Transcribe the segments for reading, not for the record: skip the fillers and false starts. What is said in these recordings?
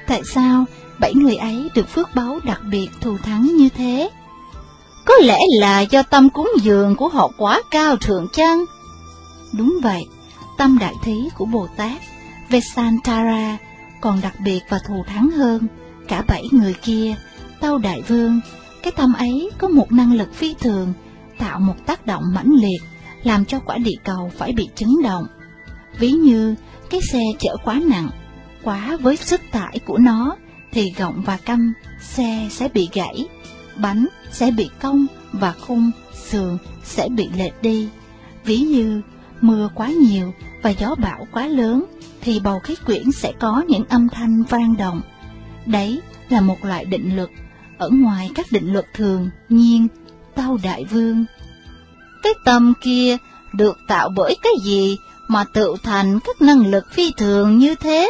Tại sao 7 người ấy được phước báu đặc biệt thù thắng như thế? Có lẽ là do tâm cúng dường của họ quá cao thượng chăng? Đúng vậy, tâm đại thí của Bồ Tát Vesantara còn đặc biệt và thù thắng hơn cả 7 người kia. Tâu Đại Vương, cái tâm ấy có một năng lực phi thường, tạo một tác động mãnh liệt, làm cho quả địa cầu phải bị chấn động. Ví như cái xe chở quá nặng, quá với sức tải của nó, thì gọng và căm xe sẽ bị gãy, bánh sẽ bị cong và khung sườn sẽ bị lệch đi. Ví như mưa quá nhiều và gió bão quá lớn, thì bầu khí quyển sẽ có những âm thanh vang động. Đấy là một loại định luật ở ngoài các định luật thường nhiên. Tâu Đại Vương, cái tâm kia được tạo bởi cái gì mà tự thành các năng lực phi thường như thế?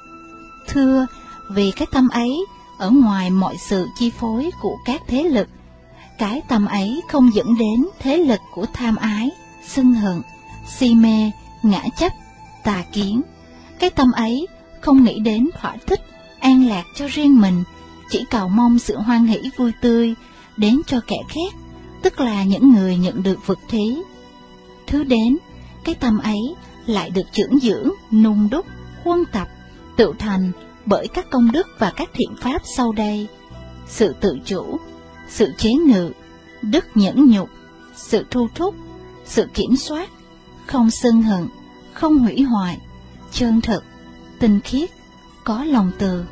Thưa, vì cái tâm ấy ở ngoài mọi sự chi phối của các thế lực. Cái tâm ấy không dẫn đến thế lực của tham ái, sân hận, si mê, ngã chấp, tà kiến. Cái tâm ấy không nghĩ đến thỏa thích, an lạc cho riêng mình, chỉ cầu mong sự hoan hỷ vui tươi đến cho kẻ khác, tức là những người nhận được vực thí. Thứ đến, cái tâm ấy lại được dưỡng dưỡng, nung đúc, huân tập, tự thành bởi các công đức và các thiện pháp sau đây: sự tự chủ, sự chế ngự, đức nhẫn nhục, sự thu thúc, sự kiểm soát, không sân hận, không hủy hoại, chân thực, tinh khiết, có lòng từ.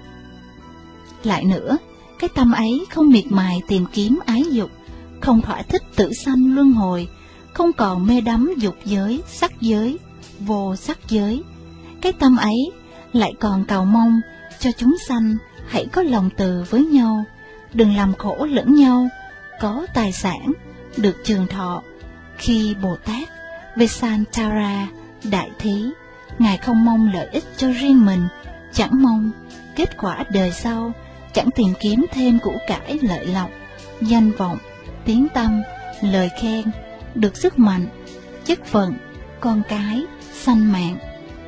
Lại nữa, cái tâm ấy không miệt mài tìm kiếm ái dục, không thỏa thích tử sanh luân hồi, không còn mê đắm dục giới, sắc giới, vô sắc giới. Cái tâm ấy lại còn cầu mong cho chúng sanh hãy có lòng từ với nhau, đừng làm khổ lẫn nhau, có tài sản, được trường thọ. Khi Bồ Tát Vesantara đại thí, Ngài không mong lợi ích cho riêng mình, chẳng mong kết quả đời sau, chẳng tìm kiếm thêm của cải lợi lộc, danh vọng, tiếng tăm, lời khen, được sức mạnh, chức phận, con cái, sanh mạng.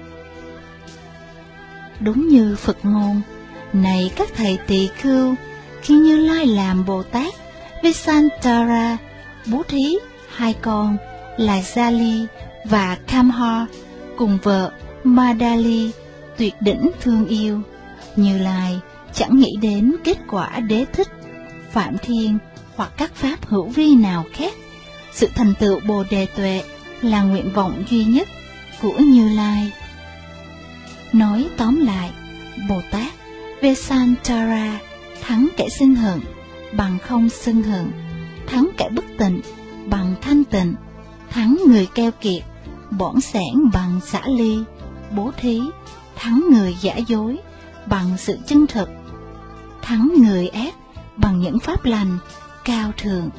Đúng như Phật ngôn: này các thầy tỳ khưu, khi Như Lai làm Bồ Tát Vesantara bố thí 2 con là Jali và Kamha cùng vợ Madali tuyệt đỉnh thương yêu, Như Lai chẳng nghĩ đến kết quả đế thích, phạm thiên hoặc các pháp hữu vi nào khác. Sự thành tựu Bồ Đề Tuệ là nguyện vọng duy nhất của Như Lai. Nói tóm lại, Bồ Tát Vesantara thắng kẻ sân hận bằng không sân hận, thắng kẻ bất tịnh bằng thanh tịnh, thắng người keo kiệt bỏn sẻn bằng xả ly, bố thí, thắng người giả dối bằng sự chân thực, thắng người ác bằng những pháp lành cao thượng.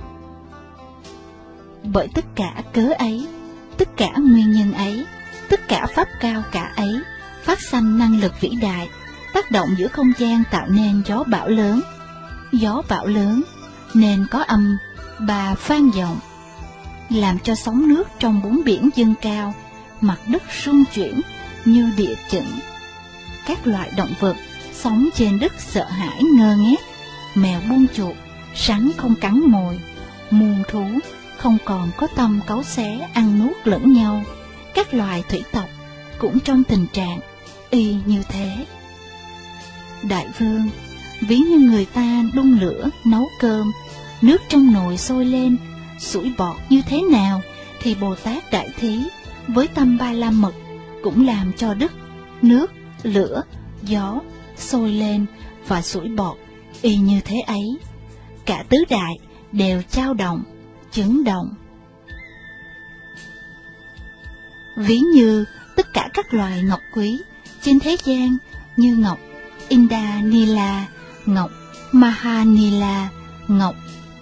Bởi tất cả cớ ấy, tất cả nguyên nhân ấy, tất cả pháp cao cả ấy, phát sanh năng lực vĩ đại, tác động giữa không gian tạo nên gió bão lớn. Gió bão lớn nên có âm bà vang vọng, làm cho sóng nước trong 4 biển dâng cao, mặt đất rung chuyển như địa chấn. Các loại động vật sống trên đất sợ hãi ngơ ngác, mèo buông chuột, rắn không cắn mồi, muôn thú không còn có tâm cáu xé ăn nuốt lẫn nhau. Các loài thủy tộc cũng trong tình trạng y như thế. Đại Vương, ví như người ta đun lửa nấu cơm, nước trong nồi sôi lên, sủi bọt như thế nào, thì Bồ Tát Đại Thí với tâm Ba La Mật cũng làm cho đất, nước, lửa, gió sôi lên và sủi bọt y như thế ấy. Cả tứ đại đều chao động, chấn động. Ví như tất cả các loài ngọc quý trên thế gian như ngọc Indanila, ngọc Mahanila, ngọc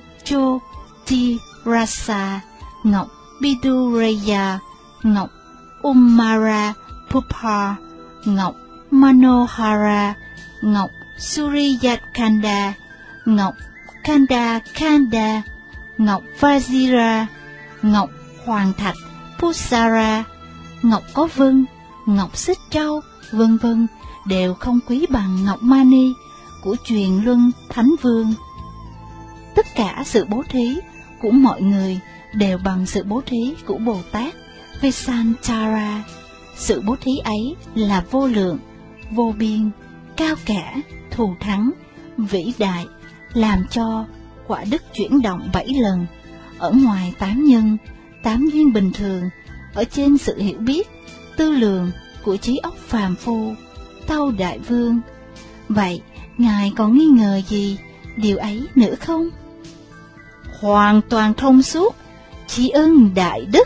Jyotirasa, ngọc Biduraya, ngọc Umara Pupa, ngọc Manohara, ngọc Suryakanda, ngọc Kanda Kanda, ngọc Vajira, ngọc Hoàng Thạch Pusara, ngọc có vân, ngọc xích trâu, vân vân đều không quý bằng ngọc mani của truyền luân Thánh Vương. Tất cả sự bố thí của mọi người đều bằng sự bố thí của Bồ Tát Vesantara. Sự bố thí ấy là vô lượng, vô biên, cao cả, thù thắng, vĩ đại, làm cho quả đức chuyển động 7 lần, ở ngoài 8 nhân, 8 duyên bình thường, ở trên sự hiểu biết, tư lường của trí óc phàm phu, Tâu Đại Vương. Vậy, Ngài còn nghi ngờ gì điều ấy nữa không? Hoàn toàn thông suốt, tri ân đại đức.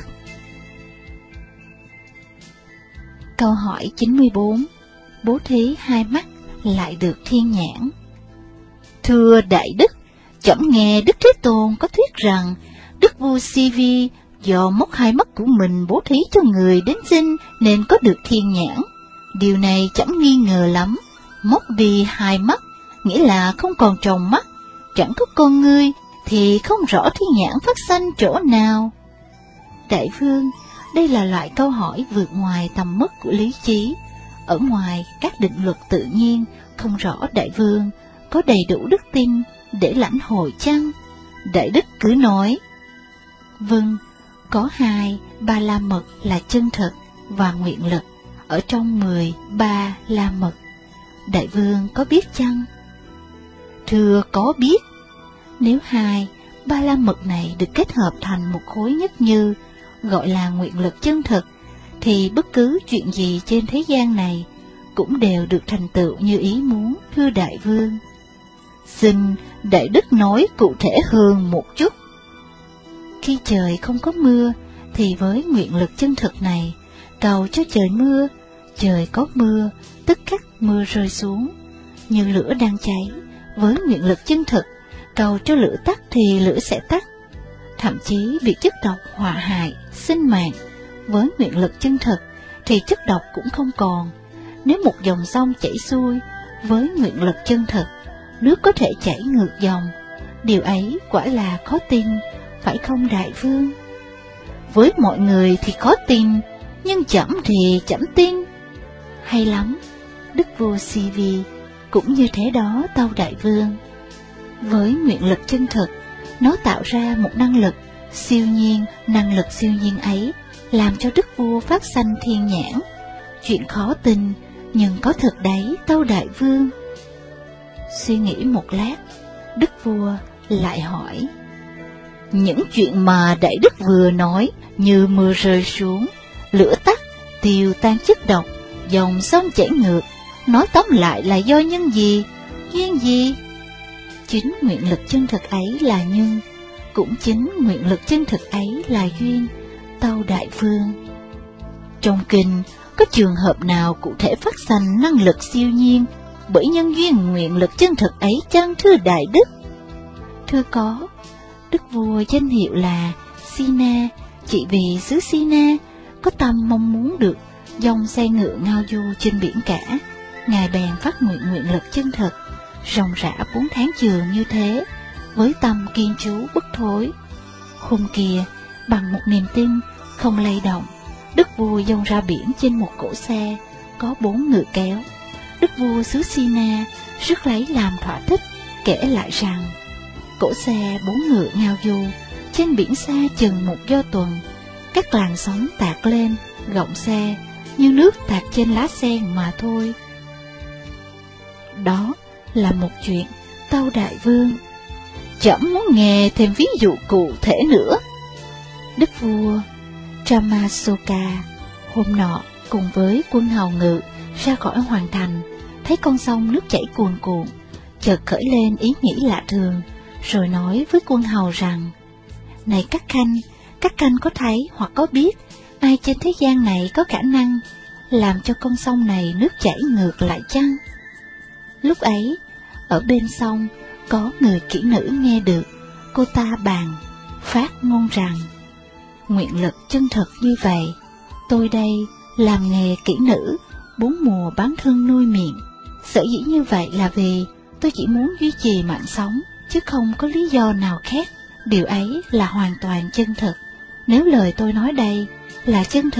Câu hỏi 94. Bố thí 2 mắt lại được thiên nhãn. Thưa đại đức, trẫm nghe Đức Thế Tôn có thuyết rằng Đức vua Si-vi do móc 2 mắt của mình bố thí cho người đến sinh nên có được thiên nhãn. Điều này trẫm nghi ngờ lắm. Móc vì 2 mắt nghĩa là không còn tròng mắt, chẳng có con ngươi thì không rõ thiên nhãn phát sanh chỗ nào. Đại vương, đây là loại câu hỏi vượt ngoài tầm mức của lý trí, ở ngoài các định luật tự nhiên, không rõ đại vương có đầy đủ đức tin để lãnh hội chăng? Đại đức cứ nói. Vâng, có 2 ba la mật là chân thật và nguyện lực ở trong 13 la mật. Đại vương có biết chăng? Thưa có biết. Nếu 2 ba la mật này được kết hợp thành một khối nhất như, gọi là nguyện lực chân thật, thì bất cứ chuyện gì trên thế gian này cũng đều được thành tựu như ý muốn, thưa đại vương. Xin đại đức nói cụ thể hơn một chút. Khi trời không có mưa, thì với nguyện lực chân thực này, cầu cho trời mưa, trời có mưa, tức khắc mưa rơi xuống. Như lửa đang cháy, với nguyện lực chân thực, cầu cho lửa tắt thì lửa sẽ tắt. Thậm chí việc chất độc họa hại, sinh mạng, với nguyện lực chân thực, thì chất độc cũng không còn. Nếu một dòng sông chảy xuôi, với nguyện lực chân thực, nước có thể chảy ngược dòng. Điều ấy quả là khó tin, phải không đại vương? Với mọi người thì khó tin, nhưng trẫm thì trẫm tin. Hay lắm, đức vua Si-vi cũng như thế đó, tâu đại vương. Với nguyện lực chân thực, nó tạo ra một năng lực siêu nhiên, năng lực siêu nhiên ấy làm cho đức vua phát sanh thiên nhãn. Chuyện khó tin, nhưng có thật đấy, tâu đại vương. Suy nghĩ một lát, đức vua lại hỏi. Những chuyện mà đại đức vừa nói như mưa rơi xuống, lửa tắt, tiêu tan chất độc, dòng sông chảy ngược, nói tóm lại là do nhân gì, duyên gì? Chính nguyện lực chân thực ấy là nhân, cũng chính nguyện lực chân thực ấy là duyên, tâu đại vương. Trong kinh, có trường hợp nào cụ thể phát sanh năng lực siêu nhiên bởi nhân duyên nguyện lực chân thực ấy chăng, thưa đại đức? Thưa có. Đức vua danh hiệu là Sina, chỉ vì xứ Sina có tâm mong muốn được dòng xe ngựa ngao du trên biển cả, ngài bèn phát nguyện nguyện lực chân thật, ròng rã 4 tháng trường như thế, với tâm kiên trú bất thối. Hôm kia, bằng một niềm tin không lay động, đức vua dông ra biển trên một cỗ xe có 4 ngựa kéo. Đức vua xứ Sina rất lấy làm thỏa thích, kể lại rằng cỗ xe 4 ngựa ngao du trên biển xa chừng 1 do tuần, các làn sóng tạt lên gọng xe như nước tạt trên lá sen mà thôi. Đó là một chuyện, tâu đại vương. Trẫm muốn nghe thêm ví dụ cụ thể nữa. Đức vua Tramasoka hôm nọ cùng với quân hầu ngự ra khỏi hoàng thành, thấy con sông nước chảy cuồn cuộn, chợt khởi lên ý nghĩ lạ thường, rồi nói với quân hầu rằng: Này các khanh có thấy hoặc có biết ai trên thế gian này có khả năng làm cho con sông này nước chảy ngược lại chăng? Lúc ấy, ở bên sông có người kỹ nữ nghe được, cô ta bàn phát ngôn rằng: Nguyện lực chân thật như vậy, tôi đây làm nghề kỹ nữ, 4 mùa bán thân nuôi miệng. Sở dĩ như vậy là vì tôi chỉ muốn duy trì mạng sống, chứ không có lý do nào khác. Điều ấy là hoàn toàn chân thực. Nếu lời tôi nói đây là chân thực,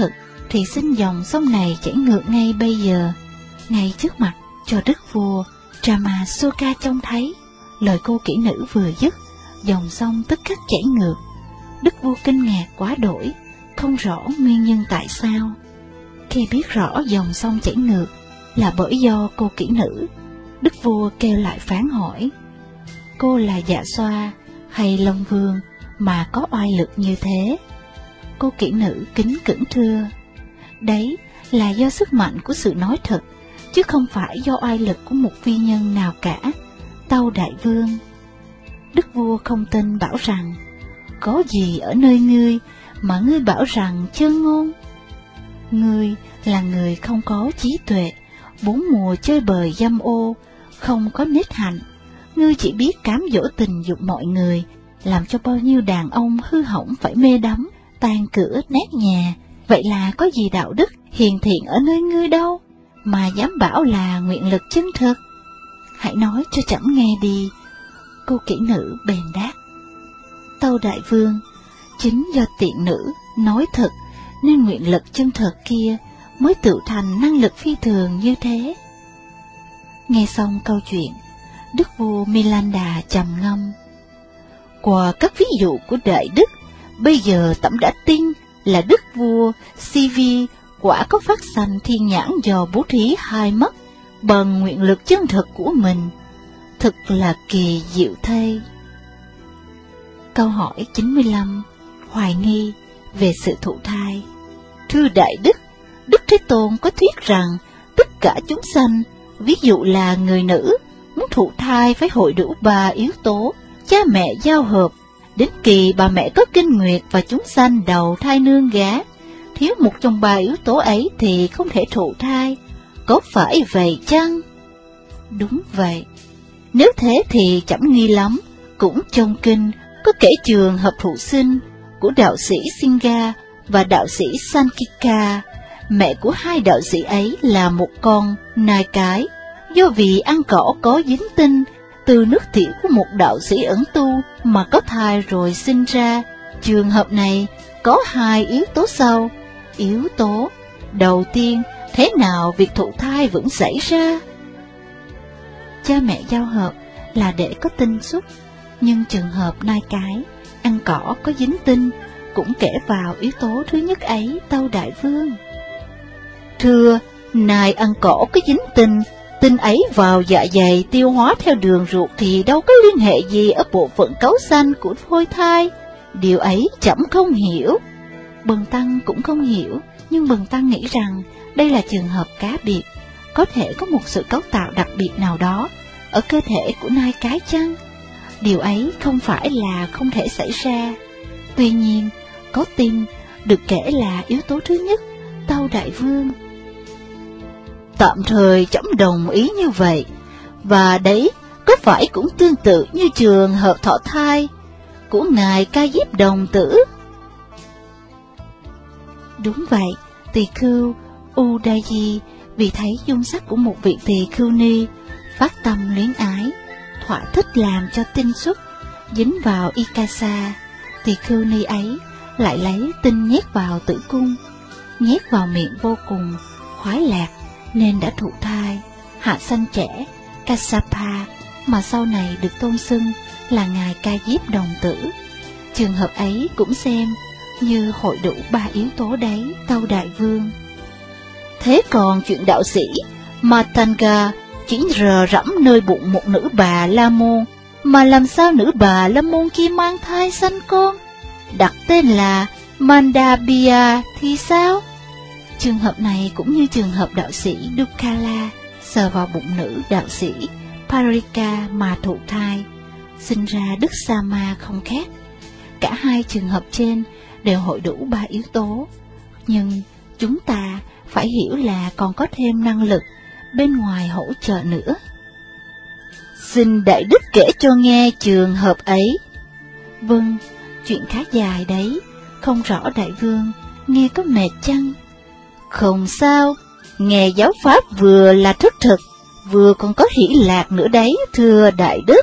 thì xin dòng sông này chảy ngược ngay bây giờ, ngay trước mặt, cho đức vua Tramasoka trông thấy. Lời cô kỹ nữ vừa dứt, dòng sông tức khắc chảy ngược. Đức vua kinh ngạc quá đổi, không rõ nguyên nhân tại sao. Khi biết rõ dòng sông chảy ngược là bởi do cô kỹ nữ, đức vua kêu lại phán hỏi: cô là Dạ Xoa hay Long Vương mà có oai lực như thế? Cô kỹ nữ kính cẩn thưa: đấy là do sức mạnh của sự nói thật, chứ không phải do oai lực của một phi nhân nào cả, tâu đại vương. Đức vua không tin, bảo rằng: có gì ở nơi ngươi mà ngươi bảo rằng chơn ngôn? Ngươi là người không có trí tuệ, 4 mùa chơi bời dâm ô, không có nết hạnh. Ngươi chỉ biết cám dỗ tình dục mọi người, làm cho bao nhiêu đàn ông hư hỏng phải mê đắm, tan cửa nát nhà. Vậy là có gì đạo đức hiền thiện ở nơi ngươi đâu, mà dám bảo là nguyện lực chân thực? Hãy nói cho trẫm nghe đi. Cô kỹ nữ bèn đáp: tâu đại vương, chính do tiện nữ nói thật nên nguyện lực chân thật kia mới tự thành năng lực phi thường như thế. Nghe xong câu chuyện, đức vua Milanda trầm ngâm. Qua các ví dụ của đại đức, bây giờ trẫm đã tin là đức vua Sivi quả có phát sanh thiên nhãn do bố thí hai mắt bằng nguyện lực chân thực của mình. Thật là kỳ diệu thay. Câu hỏi 95. Hoài nghi về sự thụ thai. Thưa đại đức, Đức Thế Tôn có thuyết rằng tất cả chúng sanh, ví dụ là người nữ, muốn thụ thai phải hội đủ 3 yếu tố: cha mẹ giao hợp, đến kỳ bà mẹ có kinh nguyệt và chúng sanh đầu thai nương gá. Thiếu một trong 3 yếu tố ấy thì không thể thụ thai. Có phải vậy chăng? Đúng vậy. Nếu thế thì trẫm nghi lắm. Cũng trong kinh có kể trường hợp thụ sinh của đạo sĩ Singa và đạo sĩ Sankika. Mẹ của hai đạo sĩ ấy là một con nai cái, do vì ăn cỏ có dính tinh từ nước tiểu của một đạo sĩ ẩn tu mà có thai rồi sinh ra. Trường hợp này có 2 yếu tố sau. Yếu tố đầu tiên, thế nào việc thụ thai vẫn xảy ra? Cha mẹ giao hợp là để có tinh xuất, nhưng trường hợp nai cái ăn cỏ có dính tinh cũng kể vào yếu tố thứ nhất ấy, tâu đại vương. Thưa, nai ăn cỏ có dính tinh, tinh ấy vào dạ dày tiêu hóa theo đường ruột thì đâu có liên hệ gì ở bộ phận cấu xanh của phôi thai. Điều ấy trẫm không hiểu. Bần tăng cũng không hiểu, nhưng bần tăng nghĩ rằng đây là trường hợp cá biệt, có thể có một sự cấu tạo đặc biệt nào đó ở cơ thể của nai cái chăng? Điều ấy không phải là không thể xảy ra. Tuy nhiên, có tin được kể là yếu tố thứ nhất, tâu đại vương. Tạm thời trẫm đồng ý như vậy, và đấy có phải cũng tương tự như trường hợp thọ thai của ngài Ca Diếp Đồng Tử? Đúng vậy. Tỳ khưu Udayi vì thấy dung sắc của một vị tỳ khưu ni phát tâm luyến ái, thỏa thích làm cho tinh xuất dính vào Ikasa. Tỳ khưu ni ấy lại lấy tinh nhét vào tử cung, nhét vào miệng vô cùng khoái lạc, nên đã thụ thai, hạ sanh trẻ Kassapa, mà sau này được tôn xưng là ngài Ca Diếp Đồng Tử. Trường hợp ấy cũng xem như hội đủ 3 yếu tố đấy, tâu đại vương. Thế còn chuyện đạo sĩ Matanga chỉ rờ rẫm nơi bụng một nữ bà La Môn, mà làm sao nữ bà La Môn kia mang thai sanh con, đặt tên là Mandabia thì sao? Trường hợp này cũng như trường hợp đạo sĩ Dukala sờ vào bụng nữ đạo sĩ Parika mà thụ thai, sinh ra Đức Sama không khác. Cả hai trường hợp trên đều hội đủ 3 yếu tố, nhưng chúng ta phải hiểu là còn có thêm năng lực bên ngoài hỗ trợ nữa. Xin đại đức kể cho nghe trường hợp ấy. Vâng, chuyện khá dài đấy, không rõ đại vương, nghe có mệt chăng? Không sao, nghe giáo pháp vừa là thất thực, vừa còn có hỷ lạc nữa đấy, thưa đại đức.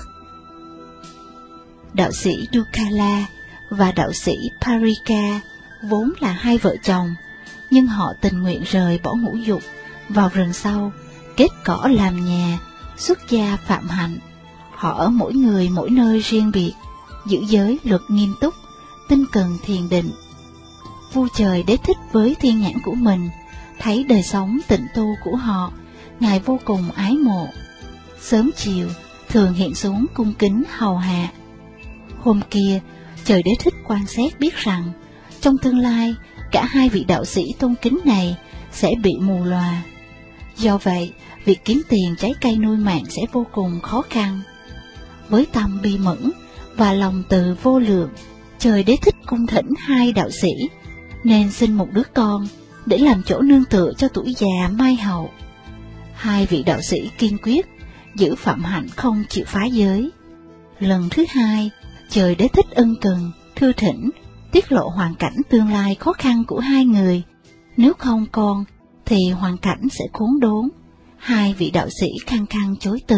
Đạo sĩ Dukala và đạo sĩ Parika vốn là hai vợ chồng, nhưng họ tình nguyện rời bỏ ngũ dục, vào rừng sâu, kết cỏ làm nhà, xuất gia phạm hạnh. Họ ở mỗi người mỗi nơi riêng biệt, giữ giới luật nghiêm túc, tinh cần thiền định. Vua trời Đế Thích với thiên nhãn của mình, thấy đời sống tịnh tu của họ, Ngài vô cùng ái mộ. Sớm chiều, thường hiện xuống cung kính hầu hạ. Hôm kia, trời Đế Thích quan xét biết rằng, trong tương lai, cả hai vị đạo sĩ tôn kính này sẽ bị mù lòa. Do vậy, việc kiếm tiền trái cây nuôi mạng sẽ vô cùng khó khăn. Với tâm bi mẫn và lòng từ vô lượng, trời Đế Thích cung thỉnh hai đạo sĩ, nên sinh một đứa con để làm chỗ nương tựa cho tuổi già mai hậu. Hai vị đạo sĩ kiên quyết giữ phạm hạnh không chịu phá giới. Lần thứ hai, trời Đế Thích ân cần thưa thỉnh tiết lộ hoàn cảnh tương lai khó khăn của hai người. Nếu không con thì hoàn cảnh sẽ khốn đốn. Hai vị đạo sĩ khăng khăng chối từ.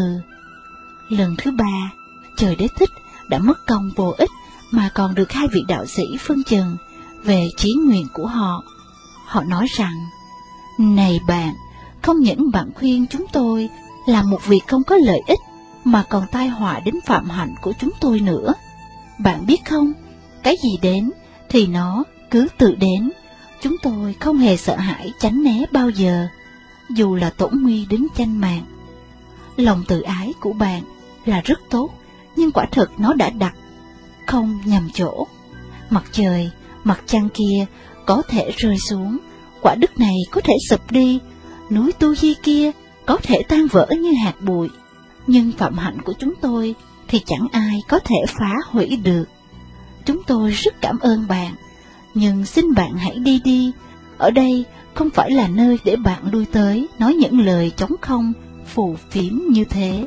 Lần thứ ba, trời Đế Thích đã mất công vô ích mà còn được hai vị đạo sĩ phân trần về chí nguyện của họ. Họ nói rằng, này bạn, không những bạn khuyên chúng tôi làm một việc không có lợi ích, mà còn tai họa đến phạm hạnh của chúng tôi nữa. Bạn biết không, cái gì đến thì nó cứ tự đến, chúng tôi không hề sợ hãi tránh né bao giờ, dù là tổn nguy đến tranh mạng. Lòng tự ái của bạn là rất tốt, nhưng quả thực nó đã đặt không nhầm chỗ. Mặt trời, mặt trăng kia có thể rơi xuống, quả đất này có thể sụp đi, núi Tu Di kia có thể tan vỡ như hạt bụi, nhưng phạm hạnh của chúng tôi thì chẳng ai có thể phá hủy được. Chúng tôi rất cảm ơn bạn, nhưng xin bạn hãy đi đi, ở đây không phải là nơi để bạn lui tới nói những lời trống không, phù phiếm như thế.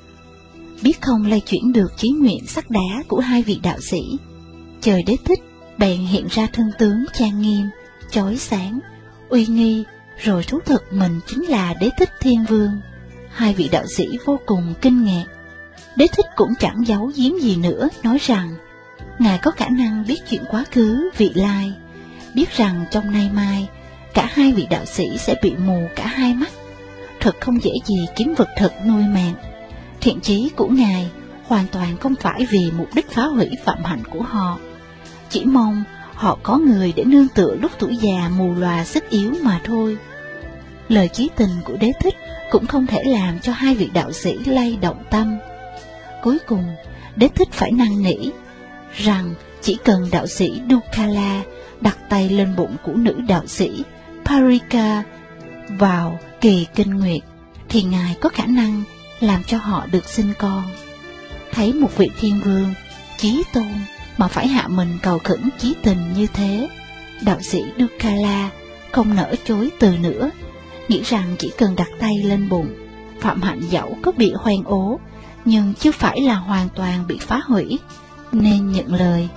Biết không lay chuyển được chí nguyện sắt đá của hai vị đạo sĩ, trời Đế Thích bèn hiện ra thân tướng trang nghiêm, chói sáng, uy nghi, rồi thú thực mình chính là Đế Thích Thiên Vương. Hai vị đạo sĩ vô cùng kinh ngạc. Đế Thích cũng chẳng giấu giếm gì nữa, nói rằng Ngài có khả năng biết chuyện quá khứ, vị lai, biết rằng trong nay mai cả hai vị đạo sĩ sẽ bị mù cả hai mắt. Thật không dễ gì kiếm vật thực nuôi mạng. Thiện chí của Ngài hoàn toàn không phải vì mục đích phá hủy phạm hạnh của họ, chỉ mong họ có người để nương tựa lúc tuổi già mù lòa sức yếu mà thôi. Lời chí tình của Đế Thích cũng không thể làm cho hai vị đạo sĩ lay động tâm. Cuối cùng, Đế Thích phải năn nỉ rằng chỉ cần đạo sĩ Dukala đặt tay lên bụng của nữ đạo sĩ Parika vào kỳ kinh nguyệt, thì Ngài có khả năng làm cho họ được sinh con. Thấy một vị thiên vương chí tôn mà phải hạ mình cầu khẩn chí tình như thế, đạo sĩ Dukala không nỡ chối từ nữa, nghĩ rằng chỉ cần đặt tay lên bụng, phạm hạnh dẫu có bị hoen ố, nhưng chưa phải là hoàn toàn bị phá hủy, nên nhận lời.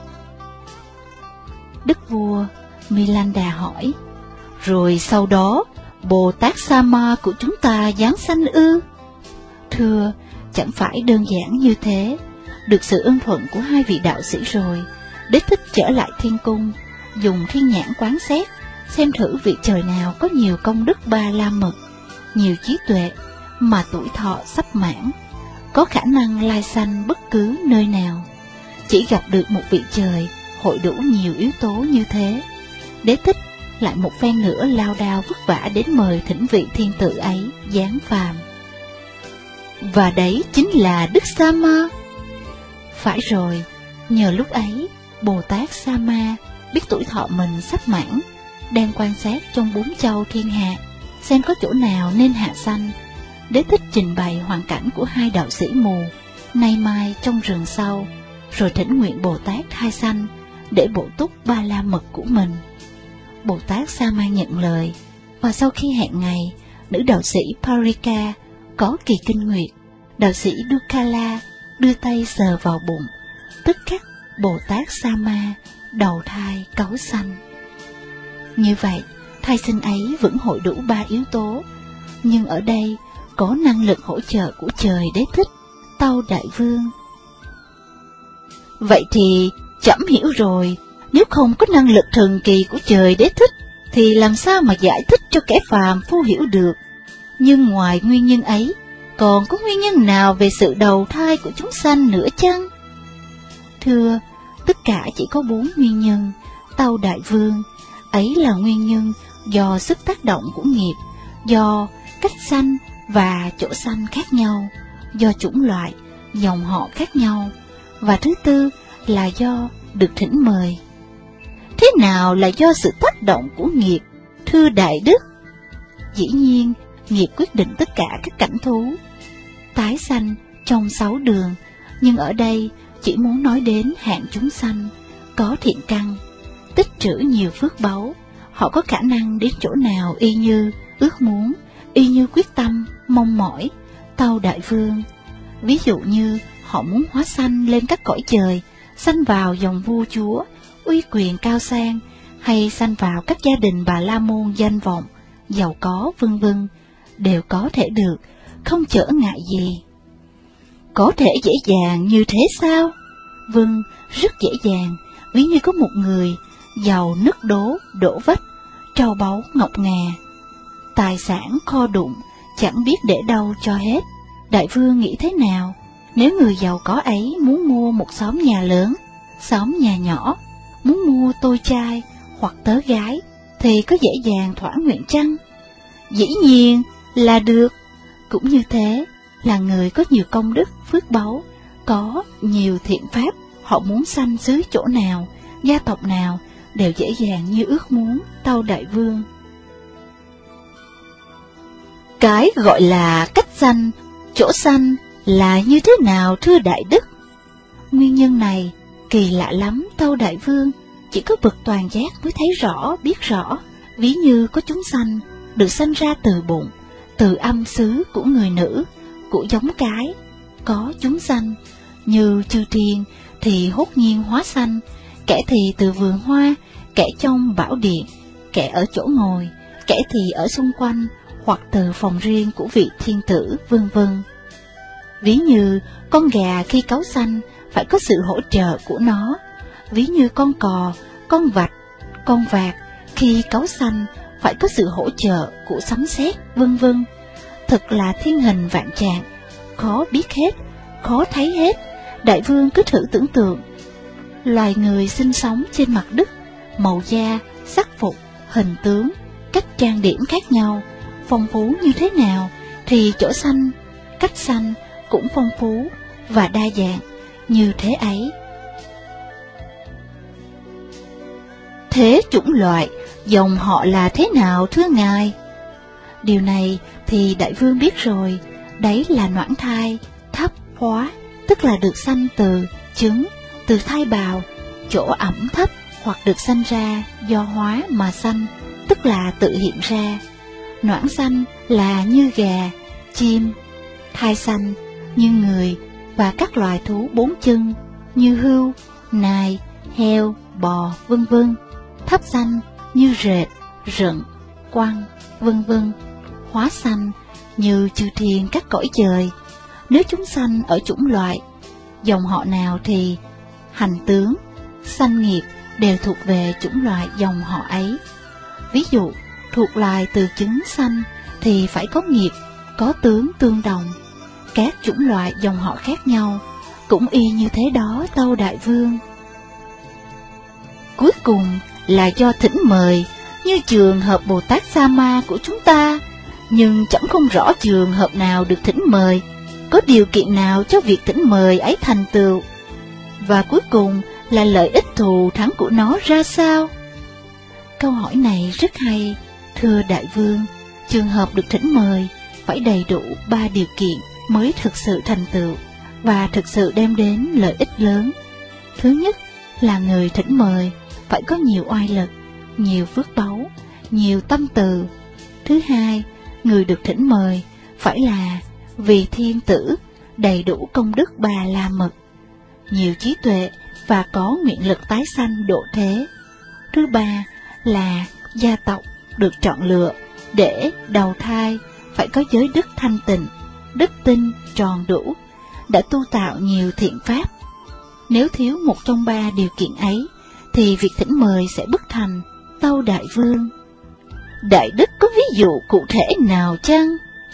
Đức vua Milanda hỏi, rồi sau đó Bồ Tát Sama của chúng ta giáng sanh ư? Thưa, chẳng phải đơn giản như thế. Được sự ưng thuận của hai vị đạo sĩ rồi, Đế Thích trở lại thiên cung, dùng thiên nhãn quán xét, xem thử vị trời nào có nhiều công đức ba la mật, nhiều trí tuệ, mà tuổi thọ sắp mãn, có khả năng lai sanh bất cứ nơi nào. Chỉ gặp được một vị trời hội đủ nhiều yếu tố như thế, Đế Thích lại một phen nữa lao đao vất vả đến mời thỉnh vị thiên tử ấy giáng phàm. Và đấy chính là Đức Sama. Phải rồi, nhờ lúc ấy, Bồ Tát Sama biết tuổi thọ mình sắp mãn, đang quan sát trong 4 châu thiên hạ, xem có chỗ nào nên hạ sanh. Đế Thích trình bày hoàn cảnh của hai đạo sĩ mù, nay mai trong rừng sâu, rồi thỉnh nguyện Bồ Tát thai sanh, để bổ túc ba la mật của mình. Bồ Tát Sama nhận lời, và sau khi hẹn ngày, nữ đạo sĩ Parika có kỳ kinh nguyệt, đạo sĩ Dukala đưa tay sờ vào bụng, tức khắc Bồ Tát Sama đầu thai cấu sanh. Như vậy, thai sinh ấy vẫn hội đủ 3 yếu tố, nhưng ở đây có năng lực hỗ trợ của trời Đế Thích, Tâu Đại Vương. Vậy thì trẫm hiểu rồi, nếu không có năng lực thần kỳ của trời Đế Thích, thì làm sao mà giải thích cho kẻ phàm phu hiểu được. Nhưng ngoài nguyên nhân ấy, còn có nguyên nhân nào về sự đầu thai của chúng sanh nữa chăng? Thưa, tất cả chỉ có 4 nguyên nhân. Tâu đại vương, ấy là nguyên nhân do sức tác động của nghiệp, do cách sanh và chỗ sanh khác nhau, do chủng loại, dòng họ khác nhau, và thứ tư là do được thỉnh mời. Thế nào là do sự tác động của nghiệp, thưa đại đức? Dĩ nhiên, nghiệp quyết định tất cả các cảnh thú tái sanh trong 6 đường, nhưng ở đây chỉ muốn nói đến hạng chúng sanh có thiện căn, tích trữ nhiều phước báu. Họ có khả năng đến chỗ nào y như ước muốn, y như quyết tâm, mong mỏi. Tâu đại vương, ví dụ như họ muốn hóa sanh lên các cõi trời, sanh vào dòng vua chúa, uy quyền cao sang, hay sanh vào các gia đình bà la môn danh vọng, giàu có vân vân, đều có thể được, không trở ngại gì. Có thể dễ dàng như thế sao? Vâng, rất dễ dàng. Ví như có một người giàu nứt đổ vách, trâu báu ngọc ngà, tài sản kho đụng, chẳng biết để đâu cho hết. Đại vương nghĩ thế nào nếu người giàu có ấy muốn mua một xóm nhà lớn, xóm nhà nhỏ, muốn mua tôi trai hoặc tớ gái, thì có dễ dàng thỏa nguyện chăng? Dĩ nhiên là được. Cũng như thế, là người có nhiều công đức, phước báu, có nhiều thiện pháp, họ muốn sanh xứ chỗ nào, gia tộc nào, đều dễ dàng như ước muốn. Tâu đại vương, cái gọi là cách sanh, chỗ sanh là như thế nào thưa đại đức? Nguyên nhân này kỳ lạ lắm. Tâu đại vương, chỉ có bậc toàn giác mới thấy rõ, biết rõ. Ví như có chúng sanh được sanh ra từ bụng, từ âm xứ của người nữ, của giống cái. Có chúng sanh như chư thiên thì hốt nhiên hóa sanh, kẻ thì từ vườn hoa, kẻ trong bảo điện, kẻ ở chỗ ngồi, kẻ thì ở xung quanh, hoặc từ phòng riêng của vị thiên tử, vân vân. Ví như con gà khi cáu sanh phải có sự hỗ trợ của nó. Ví như con cò, con vạch, con vạc khi cáu sanh phải có sự hỗ trợ của sấm sét, vân vân. Thật là thiên hình vạn trạng, khó biết hết, khó thấy hết. Đại vương cứ thử tưởng tượng, loài người sinh sống trên mặt đất, màu da, sắc phục, hình tướng, cách trang điểm khác nhau, phong phú như thế nào, thì chỗ sanh, cách sanh cũng phong phú và đa dạng như thế ấy. Thế chủng loại, dòng họ là thế nào thưa ngài? Điều này thì đại vương biết rồi, đấy là noãn thai, thấp hóa, tức là được sanh từ trứng, từ thai bào, chỗ ẩm thấp, hoặc được sanh ra do hóa mà sanh, tức là tự hiện ra. Noãn sanh là như gà, chim, thai sanh như người và các loài thú 4 chân như hươu, nai, heo, bò, vân vân. Thấp sanh như rệt, rận, quăng, vân vân. Hóa sanh như chư thiên các cõi trời. Nếu chúng sanh ở chủng loại, dòng họ nào thì hành tướng, sanh nghiệp đều thuộc về chủng loại dòng họ ấy. Ví dụ, thuộc loài từ trứng sanh thì phải có nghiệp, có tướng tương đồng. Các chủng loại dòng họ khác nhau cũng y như thế đó. Tâu đại vương, cuối cùng là do thỉnh mời, như trường hợp Bồ Tát Sa Ma của chúng ta. Nhưng chẳng không rõ trường hợp nào được thỉnh mời, có điều kiện nào cho việc thỉnh mời ấy thành tựu, và cuối cùng là lợi ích thù thắng của nó ra sao? Câu hỏi này rất hay, thưa đại vương. Trường hợp được thỉnh mời phải đầy đủ 3 điều kiện mới thực sự thành tựu và thực sự đem đến lợi ích lớn. Thứ nhất là người thỉnh mời phải có nhiều oai lực, nhiều phước báu, nhiều tâm từ. Thứ hai, người được thỉnh mời phải là vì thiên tử, đầy đủ công đức Bà La Mật, nhiều trí tuệ và có nguyện lực tái sanh độ thế. Thứ ba là gia tộc được chọn lựa để đầu thai phải có giới đức thanh tịnh, đức tin tròn đủ, đã tu tạo nhiều thiện pháp. Nếu thiếu một trong 3 điều kiện ấy thì việc thỉnh mời sẽ bất thành. Tâu đại vương, Đại đức có ví dụ cụ thể nào chăng?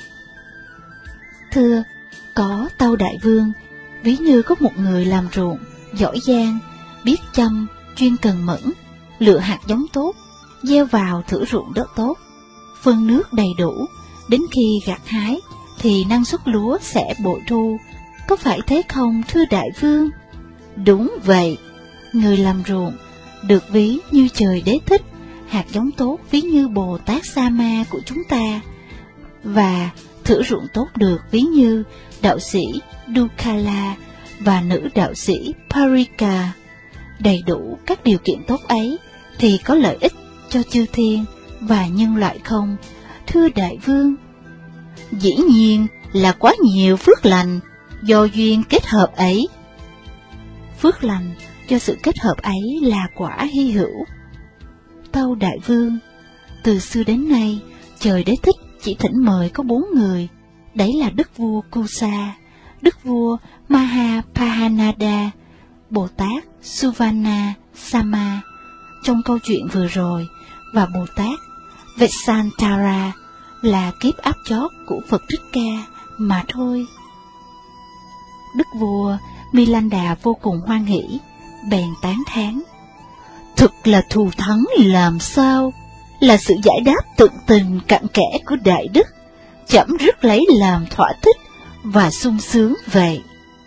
Thưa, có Tâu Đại Vương. Ví như có một người làm ruộng, giỏi giang, biết chăm, chuyên cần mẫn, lựa hạt giống tốt, gieo vào thửa ruộng đất tốt, phân nước đầy đủ, đến khi gặt hái thì năng suất lúa sẽ bội thu. Có phải thế không, thưa Đại Vương? Đúng vậy. Người làm ruộng được ví như trời đế thích, hạt giống tốt ví như Bồ Tát Sa Ma của chúng ta, và thửa ruộng tốt được ví như đạo sĩ Dukala và nữ đạo sĩ Parika. Đầy đủ các điều kiện tốt ấy thì có lợi ích cho chư thiên và nhân loại không, thưa Đại Vương? Dĩ nhiên là quá nhiều phước lành do duyên kết hợp ấy. Phước lành do sự kết hợp ấy là quả hy hữu. Tâu Đại Vương, từ xưa đến nay, trời đế thích chỉ thỉnh mời có 4 người, đấy là Đức vua Kusa, Đức vua Mahapahanada, Bồ Tát Suvarna Sama trong câu chuyện vừa rồi, và Bồ Tát Vesantara là kiếp áp chót của Phật Thích Ca mà thôi. Đức vua Milanda vô cùng hoan hỷ, bèn tán thán: Thực là thù thắng làm sao, là sự giải đáp tận tình cặn kẽ của Đại Đức, chậm rất lấy làm thỏa thích và sung sướng vậy.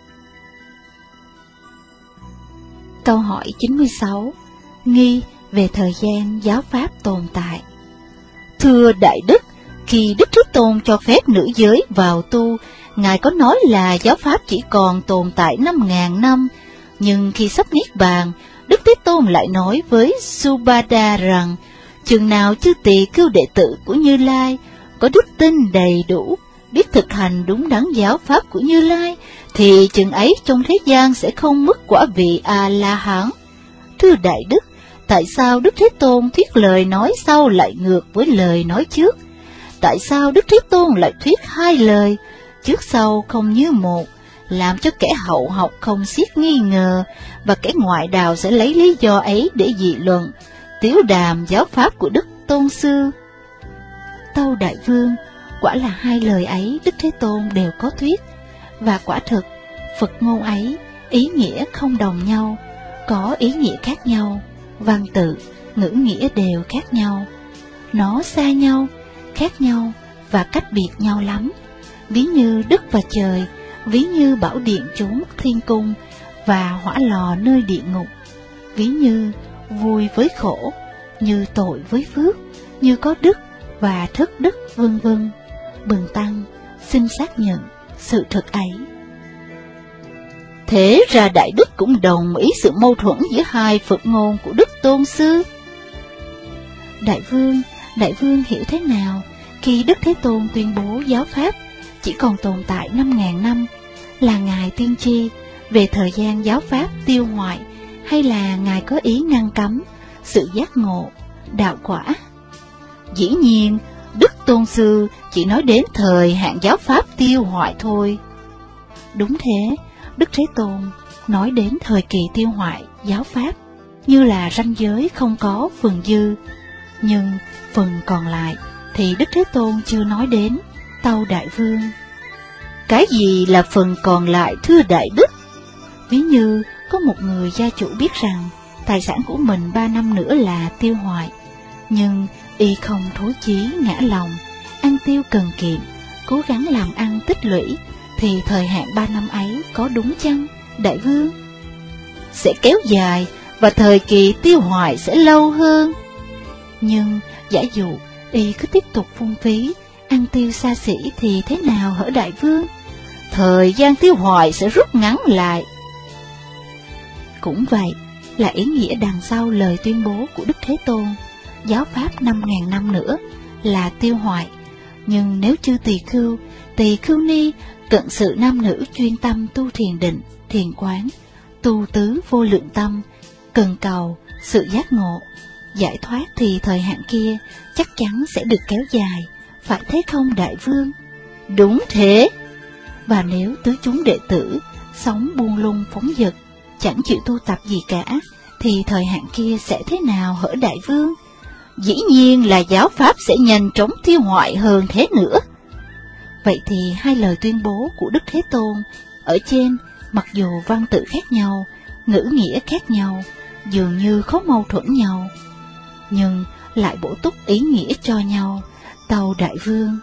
Câu hỏi 96. Nghi về thời gian giáo pháp tồn tại. Thưa Đại Đức, khi Đức Thế Tôn cho phép nữ giới vào tu, Ngài có nói là giáo pháp chỉ còn tồn tại 5.000 năm, nhưng khi sắp niết bàn, Đức Thế Tôn lại nói với Subhadra rằng, chừng nào chư tỳ khưu đệ tử của Như Lai có đức tin đầy đủ, biết thực hành đúng đắn giáo pháp của Như Lai, thì chừng ấy trong thế gian sẽ không mất quả vị A-la-hán. Thưa Đại Đức, tại sao Đức Thế Tôn thuyết lời nói sau lại ngược với lời nói trước? Tại sao Đức Thế Tôn lại thuyết 2 lời, trước sau không như một, làm cho kẻ hậu học không xiết nghi ngờ, và kẻ ngoại đạo sẽ lấy lý do ấy để dị luận, tiếu đàm giáo pháp của Đức Tôn Sư? Tâu Đại Vương, quả là 2 lời ấy Đức Thế Tôn đều có thuyết, và quả thực Phật ngôn ấy ý nghĩa không đồng nhau, có ý nghĩa khác nhau, văn tự, ngữ nghĩa đều khác nhau. Nó xa nhau, khác nhau và cách biệt nhau lắm, ví như đất và trời, ví như bảo điện chốn thiên cung và hỏa lò nơi địa ngục, ví như vui với khổ, như tội với phước, như có đức và thất đức, vân vân. Bần tăng xin xác nhận sự thật ấy. Thế ra Đại Đức cũng đồng ý sự mâu thuẫn giữa 2 Phật ngôn của Đức Tôn Sư. Đại vương hiểu thế nào khi Đức Thế Tôn tuyên bố giáo pháp chỉ còn tồn tại 5.000 năm, là Ngài tiên tri về thời gian giáo pháp tiêu hoại, hay là Ngài có ý ngăn cấm sự giác ngộ, đạo quả? Dĩ nhiên, Đức Tôn Sư chỉ nói đến thời hạn giáo pháp tiêu hoại thôi. Đúng thế, Đức Thế Tôn nói đến thời kỳ tiêu hoại giáo pháp như là ranh giới không có phần dư, nhưng phần còn lại thì Đức Thế Tôn chưa nói đến. Tâu Đại Vương, cái gì là phần còn lại, thưa Đại Đức? Ví như có một người gia chủ biết rằng tài sản của mình 3 năm nữa là tiêu hoại, nhưng y không thối chí ngã lòng, ăn tiêu cần kiệm, cố gắng làm ăn tích lũy, thì thời hạn 3 năm ấy có đúng chăng, Đại Vương? Sẽ kéo dài và thời kỳ tiêu hoại sẽ lâu hơn. Nhưng giả dụ y cứ tiếp tục phung phí, ăn tiêu xa xỉ thì thế nào hở Đại Vương? Thời gian tiêu hoại sẽ rút ngắn lại. Cũng vậy là ý nghĩa đằng sau lời tuyên bố của Đức Thế Tôn, giáo pháp 5.000 năm nữa là tiêu hoại. Nhưng nếu chư tỳ khưu ni, cận sự nam nữ chuyên tâm tu thiền định, thiền quán, tu tứ vô lượng tâm, cần cầu sự giác ngộ, giải thoát, thì thời hạn kia chắc chắn sẽ được kéo dài, phải thế không Đại Vương? Đúng thế. Và nếu tứ chúng đệ tử sống buông lung phóng dật, chẳng chịu tu tập gì cả, thì thời hạn kia sẽ thế nào hở Đại Vương? dĩ nhiên là giáo pháp sẽ nhanh chóng tiêu hoại hơn thế nữa. Vậy thì hai lời tuyên bố của Đức Thế Tôn ở trên, mặc dù văn tự khác nhau, ngữ nghĩa khác nhau, dường như không mâu thuẫn nhau, nhưng lại bổ túc ý nghĩa cho nhau. Tâu Đại Vương: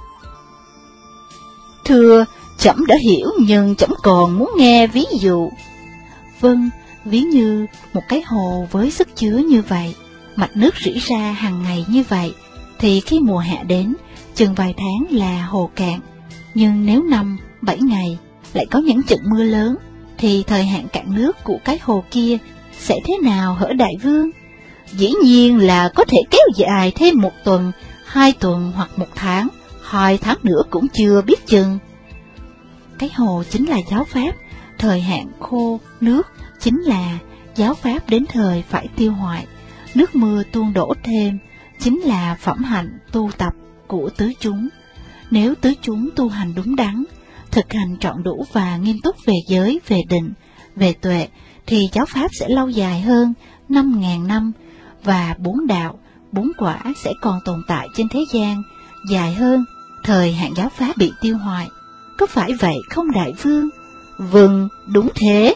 Thưa, trẫm đã hiểu, nhưng trẫm còn muốn nghe ví dụ. Vâng, ví như một cái hồ với sức chứa như vậy, mạch nước rỉ ra hàng ngày như vậy, thì khi mùa hạ đến, chừng vài tháng là hồ cạn. Nhưng nếu 5-7 ngày lại có những trận mưa lớn, thì thời hạn cạn nước của cái hồ kia sẽ thế nào hở Đại Vương? Dĩ nhiên là có thể kéo dài thêm 1 tuần, 2 tuần hoặc 1 tháng, 2 tháng nữa cũng chưa biết chừng. Cái hồ chính là giáo pháp, thời hạn khô nước chính là giáo pháp đến thời phải tiêu hoại. Nước mưa tuôn đổ thêm chính là phẩm hạnh tu tập của tứ chúng. Nếu tứ chúng tu hành đúng đắn, thực hành trọn đủ và nghiêm túc về giới, về định, về tuệ, thì giáo pháp sẽ lâu dài hơn 5.000 năm, và 4 đạo, 4 quả sẽ còn tồn tại trên thế gian dài hơn thời hạn giáo pháp bị tiêu hoại. Có phải vậy không Đại Vương? Vâng, đúng thế.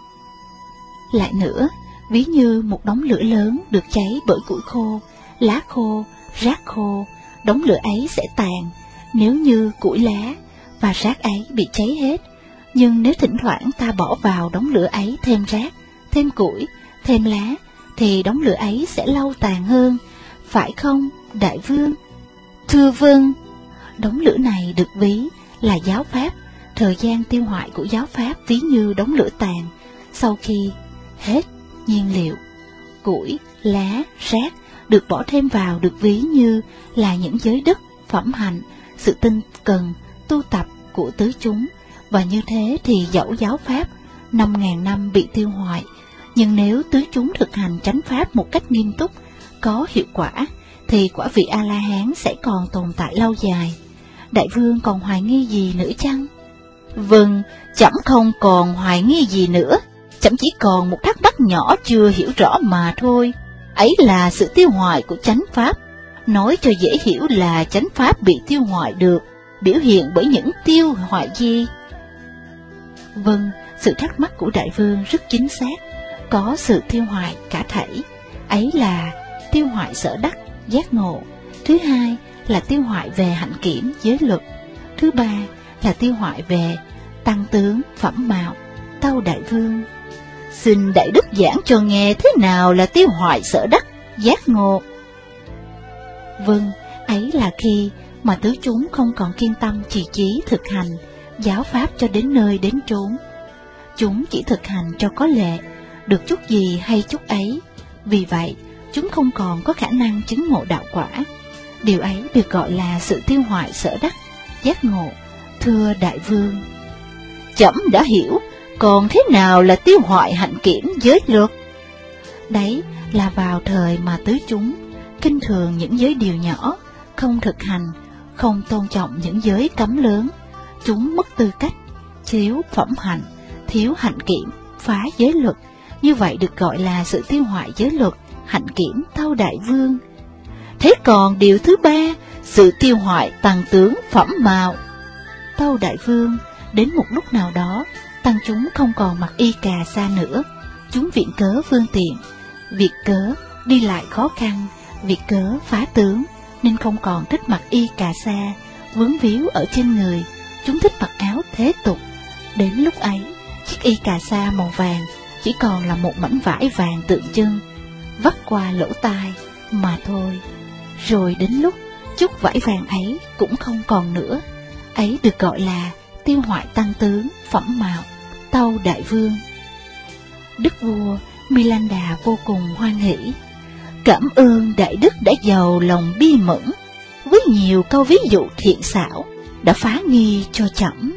Lại nữa, ví như một đống lửa lớn được cháy bởi củi khô, lá khô, rác khô, đống lửa ấy sẽ tàn nếu như củi lá và rác ấy bị cháy hết. Nhưng nếu thỉnh thoảng ta bỏ vào đống lửa ấy thêm rác, thêm củi, thêm lá, thì đống lửa ấy sẽ lâu tàn hơn, phải không Đại Vương? Thưa vâng. Đống lửa này được ví là giáo pháp, thời gian tiêu hoại của giáo pháp ví như đống lửa tàn, sau khi hết nhiên liệu, củi, lá, rác được bỏ thêm vào được ví như là những giới đức, phẩm hạnh, sự tinh cần, tu tập của tứ chúng. Và như thế thì dẫu giáo pháp 5.000 năm bị tiêu hoại, nhưng nếu tứ chúng thực hành chánh pháp một cách nghiêm túc, có hiệu quả, thì quả vị A-la-hán sẽ còn tồn tại lâu dài. Đại Vương còn hoài nghi gì nữa chăng? Vâng, trẫm không còn hoài nghi gì nữa. Trẫm chỉ còn một thắc mắc nhỏ chưa hiểu rõ mà thôi. Ấy là sự tiêu hoại của chánh pháp. Nói cho dễ hiểu là chánh pháp bị tiêu hoại được biểu hiện bởi những tiêu hoại gì? Vâng, sự thắc mắc của Đại Vương rất chính xác. Có sự tiêu hoại cả thảy. Ấy là tiêu hoại sở đắc, giác ngộ. Thứ hai là tiêu hoại về hạnh kiểm, giới luật. Thứ ba là tiêu hoại về tăng tướng, phẩm mạo. Tâu Đại Vương: Xin Đại Đức giảng cho nghe thế nào là tiêu hoại sở đắc, giác ngộ. Vâng, ấy là khi mà tứ chúng không còn kiên tâm trì trí thực hành giáo pháp cho đến nơi đến chốn. Chúng chỉ thực hành cho có lệ, được chút gì hay chút ấy. Vì vậy, chúng không còn có khả năng chứng ngộ đạo quả. Điều ấy được gọi là sự tiêu hoại sở đắc, giác ngộ. Thưa Đại Vương: Trẫm đã hiểu, còn thế nào là tiêu hoại hạnh kiểm, giới luật? Đấy là vào thời mà tứ chúng kinh thường những giới điều nhỏ, không thực hành, không tôn trọng những giới cấm lớn. Chúng mất tư cách, thiếu phẩm hạnh, thiếu hạnh kiểm, phá giới luật. Như vậy được gọi là sự tiêu hoại giới luật, hạnh kiểm. Tâu Đại Vương: Thế còn điều thứ ba, sự tiêu hoại tăng tướng, phẩm mạo? Tâu Đại Vương: Đến một lúc nào đó, tăng chúng không còn mặc y cà sa nữa. Chúng viện cớ phương tiện, việc cớ đi lại khó khăn, việc cớ phá tướng, nên không còn thích mặc y cà sa vướng víu ở trên người. Chúng thích mặc áo thế tục. Đến lúc ấy, chiếc y cà sa màu vàng chỉ còn là một mảnh vải vàng tượng trưng, vắt qua lỗ tai mà thôi. Rồi đến lúc chút vải vàng ấy cũng không còn nữa. Ấy được gọi là tiêu hoại tăng tướng, phẩm mạo. Tâu Đại Vương: Đức vua Milanda vô cùng hoan hỷ. Cảm ơn Đại Đức đã giàu lòng bi mẫn, với nhiều câu ví dụ thiện xảo đã phá nghi cho trẫm.